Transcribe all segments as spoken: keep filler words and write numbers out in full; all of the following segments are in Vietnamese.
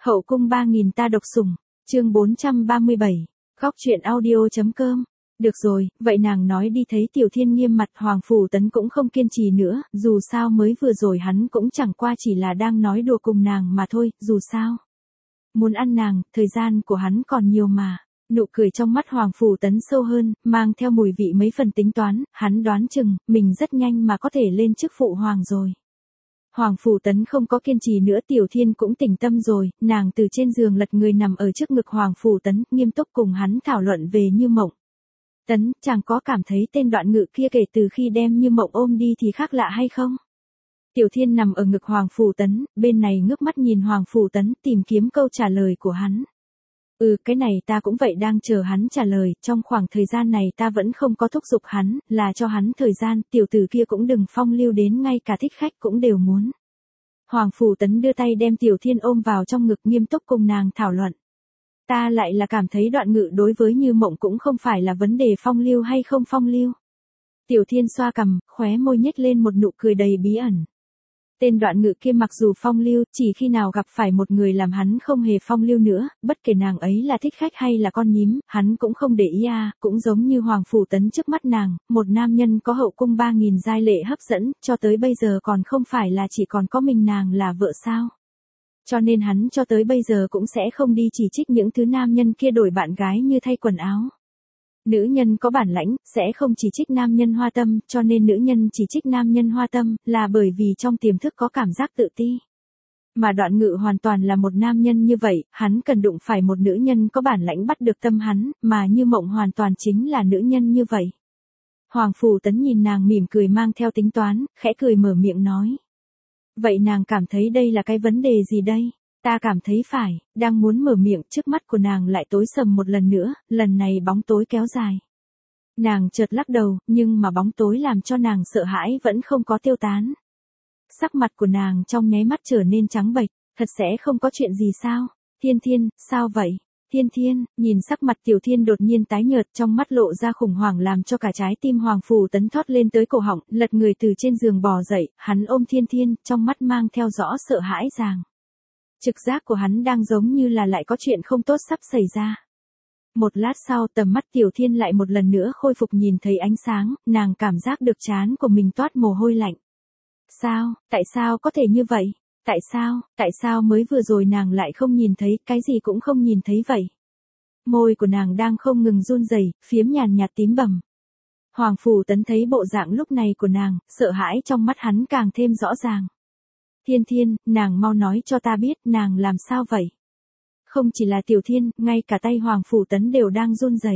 Hậu cung ba nghìn ta độc sủng, chương bốn trăm ba mươi bảy, góc truyện audio.com. Được rồi, vậy nàng nói đi. Thấy Tiểu Thiên nghiêm mặt, Hoàng Phủ Tấn cũng không kiên trì nữa, dù sao mới vừa rồi hắn cũng chẳng qua chỉ là đang nói đùa cùng nàng mà thôi, dù sao. Muốn ăn nàng, thời gian của hắn còn nhiều mà. Nụ cười trong mắt Hoàng Phủ Tấn sâu hơn, mang theo mùi vị mấy phần tính toán, hắn đoán chừng, mình rất nhanh mà có thể lên chức phụ hoàng rồi. Hoàng Phủ Tấn không có kiên trì nữa. Tiểu Thiên cũng tỉnh tâm rồi, nàng từ trên giường lật người nằm ở trước ngực Hoàng Phủ Tấn, nghiêm túc cùng hắn thảo luận về Như Mộng. Tấn, chàng có cảm thấy tên Đoạn Ngự kia kể từ khi đem Như Mộng ôm đi thì khác lạ hay không? Tiểu Thiên nằm ở ngực Hoàng Phủ Tấn, bên này ngước mắt nhìn Hoàng Phủ Tấn, tìm kiếm câu trả lời của hắn. Ừ, cái này ta cũng vậy, đang chờ hắn trả lời, trong khoảng thời gian này ta vẫn không có thúc giục hắn, là cho hắn thời gian, tiểu tử kia cũng đừng phong lưu đến ngay cả thích khách cũng đều muốn. Hoàng Phủ Tấn đưa tay đem Tiểu Thiên ôm vào trong ngực, nghiêm túc cùng nàng thảo luận. Ta lại là cảm thấy Đoạn Ngự đối với Như Mộng cũng không phải là vấn đề phong lưu hay không phong lưu. Tiểu Thiên xoa cằm, khóe môi nhếch lên một nụ cười đầy bí ẩn. Tên Đoạn Ngự kia mặc dù phong lưu, chỉ khi nào gặp phải một người làm hắn không hề phong lưu nữa, bất kể nàng ấy là thích khách hay là con nhím, hắn cũng không để ý à, cũng giống như Hoàng Phủ Tấn trước mắt nàng, một nam nhân có hậu cung ba nghìn giai lệ hấp dẫn, cho tới bây giờ còn không phải là chỉ còn có mình nàng là vợ sao. Cho nên hắn cho tới bây giờ cũng sẽ không đi chỉ trích những thứ nam nhân kia đổi bạn gái như thay quần áo. Nữ nhân có bản lãnh, sẽ không chỉ trích nam nhân hoa tâm, cho nên nữ nhân chỉ trích nam nhân hoa tâm, là bởi vì trong tiềm thức có cảm giác tự ti. Mà Đoạn Ngự hoàn toàn là một nam nhân như vậy, hắn cần đụng phải một nữ nhân có bản lãnh bắt được tâm hắn, mà Như Mộng hoàn toàn chính là nữ nhân như vậy. Hoàng Phủ Tấn nhìn nàng mỉm cười mang theo tính toán, khẽ cười mở miệng nói. Vậy nàng cảm thấy đây là cái vấn đề gì đây? Ta cảm thấy phải, đang muốn mở miệng, trước mắt của nàng lại tối sầm một lần nữa, lần này bóng tối kéo dài. Nàng chợt lắc đầu, nhưng mà bóng tối làm cho nàng sợ hãi vẫn không có tiêu tán. Sắc mặt của nàng trong nháy mắt trở nên trắng bệch, thật sẽ không có chuyện gì sao? Thiên Thiên, sao vậy? Thiên Thiên, nhìn sắc mặt Tiểu Thiên đột nhiên tái nhợt, trong mắt lộ ra khủng hoảng làm cho cả trái tim Hoàng Phủ Tấn thoát lên tới cổ họng, lật người từ trên giường bò dậy, hắn ôm Thiên Thiên, trong mắt mang theo rõ sợ hãi ràng. Trực giác của hắn đang giống như là lại có chuyện không tốt sắp xảy ra. Một lát sau, tầm mắt Tiểu Thiên lại một lần nữa khôi phục, nhìn thấy ánh sáng, nàng cảm giác được trán của mình toát mồ hôi lạnh. Sao, tại sao có thể như vậy? Tại sao, tại sao mới vừa rồi nàng lại không nhìn thấy, cái gì cũng không nhìn thấy vậy? Môi của nàng đang không ngừng run rẩy, phiếm nhàn nhạt tím bầm. Hoàng Phủ Tấn thấy bộ dạng lúc này của nàng, sợ hãi trong mắt hắn càng thêm rõ ràng. Thiên Thiên, nàng mau nói cho ta biết, nàng làm sao vậy? Không chỉ là Tiểu Thiên, ngay cả tay Hoàng Phủ Tấn đều đang run rẩy.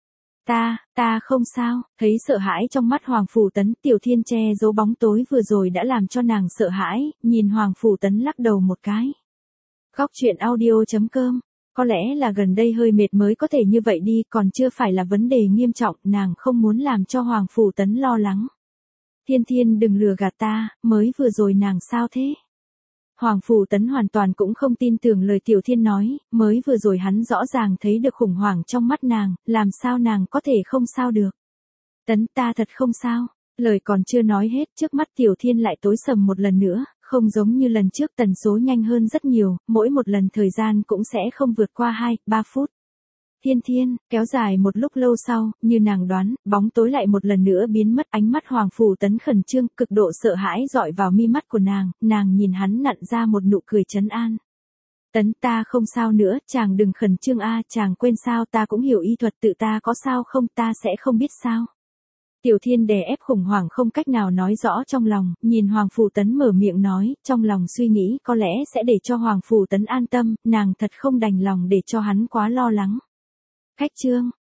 Ta, ta không sao, thấy sợ hãi trong mắt Hoàng Phủ Tấn, Tiểu Thiên che giấu bóng tối vừa rồi đã làm cho nàng sợ hãi, nhìn Hoàng Phủ Tấn lắc đầu một cái. Góc truyện audio.com, có lẽ là gần đây hơi mệt mới có thể như vậy đi, còn chưa phải là vấn đề nghiêm trọng, nàng không muốn làm cho Hoàng Phủ Tấn lo lắng. Thiên Thiên đừng lừa gạt ta, mới vừa rồi nàng sao thế? Hoàng Phủ Tấn hoàn toàn cũng không tin tưởng lời Tiểu Thiên nói, mới vừa rồi hắn rõ ràng thấy được khủng hoảng trong mắt nàng, làm sao nàng có thể không sao được. Tấn, ta thật không sao, lời còn chưa nói hết, trước mắt Tiểu Thiên lại tối sầm một lần nữa, không giống như lần trước, tần số nhanh hơn rất nhiều, mỗi một lần thời gian cũng sẽ không vượt qua hai, ba phút. Thiên Thiên, kéo dài một lúc lâu sau, như nàng đoán, bóng tối lại một lần nữa biến mất, ánh mắt Hoàng Phủ Tấn khẩn trương, cực độ sợ hãi dọi vào mi mắt của nàng, nàng nhìn hắn nặn ra một nụ cười trấn an. Tấn, ta không sao nữa, chàng đừng khẩn trương a, chàng quên sao, ta cũng hiểu y thuật, tự ta có sao không, ta sẽ không biết sao. Tiểu Thiên đè ép khủng hoảng không cách nào nói rõ trong lòng, nhìn Hoàng Phủ Tấn mở miệng nói, trong lòng suy nghĩ có lẽ sẽ để cho Hoàng Phủ Tấn an tâm, nàng thật không đành lòng để cho hắn quá lo lắng. Khách trương,